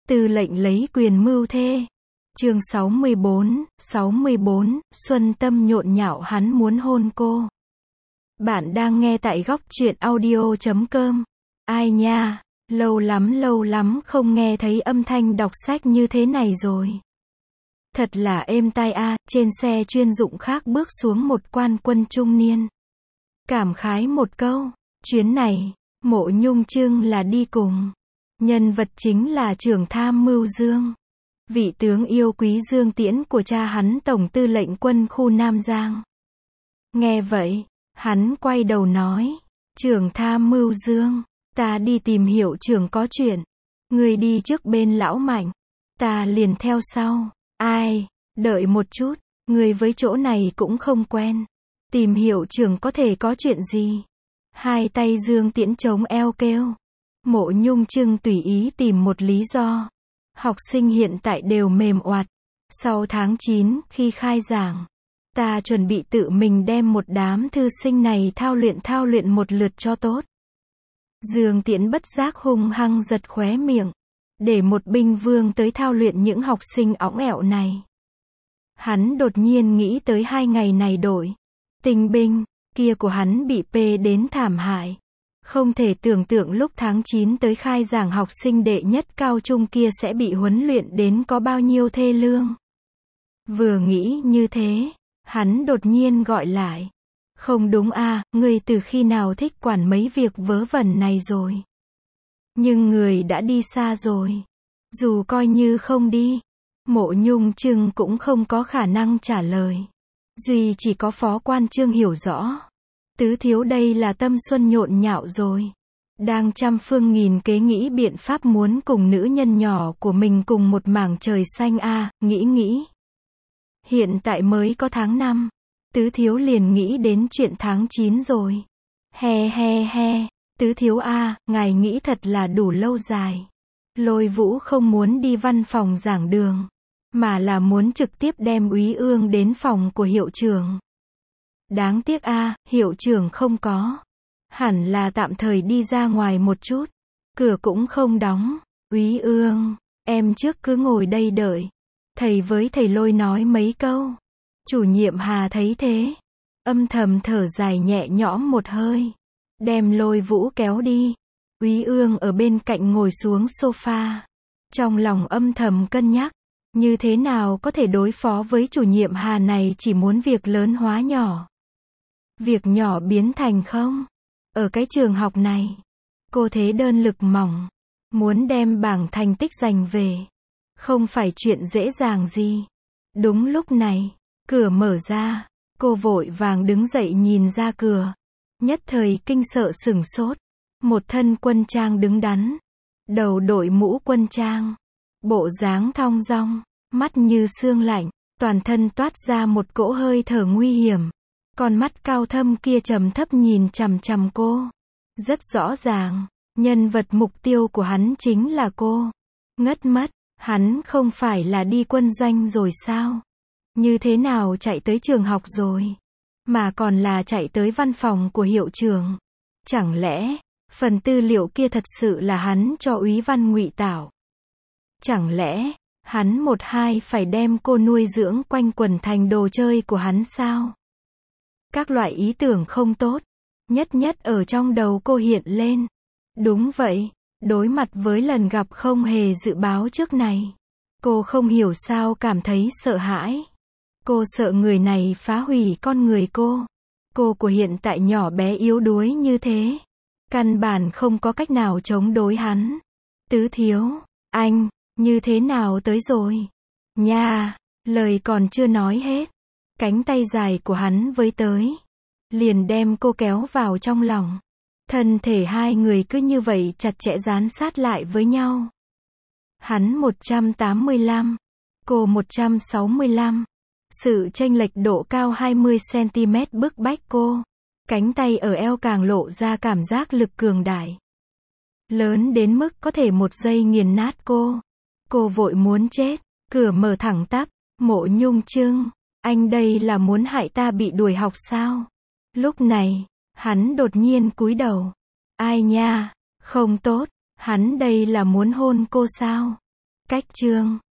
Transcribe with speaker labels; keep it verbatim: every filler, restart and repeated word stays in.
Speaker 1: Tư lệnh lấy quyền mưu thê. Chương sáu mươi bốn, sáu mươi bốn, Xuân Tâm nhộn nhạo hắn muốn hôn cô. Bạn đang nghe tại góc truyện audio chấm com. Ai nha, lâu lắm lâu lắm không nghe thấy âm thanh đọc sách như thế này rồi. Thật là êm tai a. Trên xe chuyên dụng khác bước xuống một quan quân trung niên. Cảm khái một câu, chuyến này, Mộ Nhung Trưng là đi cùng. Nhân vật chính là trưởng tham mưu Dương. Vị tướng yêu quý Dương Tiễn của cha hắn tổng tư lệnh quân khu Nam Giang. Nghe vậy, hắn quay đầu nói, trưởng tham mưu Dương, ta đi tìm hiểu trưởng có chuyện. Người đi trước bên lão Mạnh, ta liền theo sau. Ai, đợi một chút, người với chỗ này cũng không quen. Tìm hiểu trưởng có thể có chuyện gì? Hai tay Dương Tiễn chống eo kêu. Mộ Nhung Trưng tùy ý tìm một lý do. Học sinh hiện tại đều mềm oặt. Sau tháng chín, khi khai giảng, ta chuẩn bị tự mình đem một đám thư sinh này thao luyện thao luyện một lượt cho tốt. Dương Tiễn bất giác hung hăng giật khóe miệng. Để một binh vương tới thao luyện những học sinh õng ẹo này. Hắn đột nhiên nghĩ tới hai ngày này đổi. Tinh binh kia của hắn bị pê đến thảm hại. Không thể tưởng tượng lúc tháng chín tới khai giảng học sinh đệ nhất cao trung kia sẽ bị huấn luyện đến có bao nhiêu thê lương. Vừa nghĩ như thế, hắn đột nhiên gọi lại. Không đúng a, người từ khi nào thích quản mấy việc vớ vẩn này rồi? Nhưng người đã đi xa rồi. Dù coi như không đi, Mộ Nhung Trưng cũng không có khả năng trả lời. Duy chỉ có phó quan Trương hiểu rõ. Tứ thiếu đây là tâm xuân nhộn nhạo rồi. Đang trăm phương nghìn kế nghĩ biện pháp muốn cùng nữ nhân nhỏ của mình cùng một mảng trời xanh a, à, nghĩ nghĩ. Hiện tại mới có tháng năm. Tứ thiếu liền nghĩ đến chuyện tháng chín rồi. He he he, tứ thiếu a, à, ngài nghĩ thật là đủ lâu dài. Lôi Vũ không muốn đi văn phòng giảng đường, mà là muốn trực tiếp đem Úy Ương đến phòng của hiệu trưởng. Đáng tiếc a, à, hiệu trưởng không có. Hẳn là tạm thời đi ra ngoài một chút. Cửa cũng không đóng. Úy Ương, em trước cứ ngồi đây đợi. Thầy với thầy Lôi nói mấy câu. Chủ nhiệm Hà thấy thế, âm thầm thở dài nhẹ nhõm một hơi. Đem Lôi Vũ kéo đi. Úy Ương ở bên cạnh ngồi xuống sofa. Trong lòng âm thầm cân nhắc. Như thế nào có thể đối phó với chủ nhiệm Hà này chỉ muốn việc lớn hóa nhỏ. Việc nhỏ biến thành không. Ở cái trường học này, cô thế đơn lực mỏng. Muốn đem bảng thành tích giành về. Không phải chuyện dễ dàng gì. Đúng lúc này, cửa mở ra. Cô vội vàng đứng dậy nhìn ra cửa. Nhất thời kinh sợ sửng sốt. Một thân quân trang đứng đắn. Đầu đội mũ quân trang. Bộ dáng thong dong. Mắt như xương lạnh. Toàn thân toát ra một cỗ hơi thở nguy hiểm. Con mắt cao thâm kia trầm thấp nhìn chằm chằm cô. Rất rõ ràng, nhân vật mục tiêu của hắn chính là cô. Ngất mất, hắn không phải là đi quân doanh rồi sao? Như thế nào chạy tới trường học rồi? Mà còn là chạy tới văn phòng của hiệu trưởng. Chẳng lẽ, phần tư liệu kia thật sự là hắn cho Úy Văn ngụy tạo? Chẳng lẽ, hắn một hai phải đem cô nuôi dưỡng quanh quần thành đồ chơi của hắn sao? Các loại ý tưởng không tốt, nhất nhất ở trong đầu cô hiện lên. Đúng vậy, đối mặt với lần gặp không hề dự báo trước này. Cô không hiểu sao cảm thấy sợ hãi. Cô sợ người này phá hủy con người cô. Cô của hiện tại nhỏ bé yếu đuối như thế. Căn bản không có cách nào chống đối hắn. Tứ thiếu, anh, như thế nào tới rồi? Nha, lời còn chưa nói hết. Cánh tay dài của hắn với tới. Liền đem cô kéo vào trong lòng. Thân thể hai người cứ như vậy chặt chẽ dán sát lại với nhau. Hắn một trăm tám mươi lăm. Cô một trăm sáu mươi lăm. Sự chênh lệch độ cao hai mươi xăng-ti-mét bức bách cô. Cánh tay ở eo càng lộ ra cảm giác lực cường đại. Lớn đến mức có thể một giây nghiền nát cô. Cô vội muốn chết. Cửa mở thẳng tắp. Mộ Nhung Trưng. Anh đây là muốn hại ta bị đuổi học sao? Lúc này, hắn đột nhiên cúi đầu. Ai nha, không tốt, hắn đây là muốn hôn cô sao? Cách chương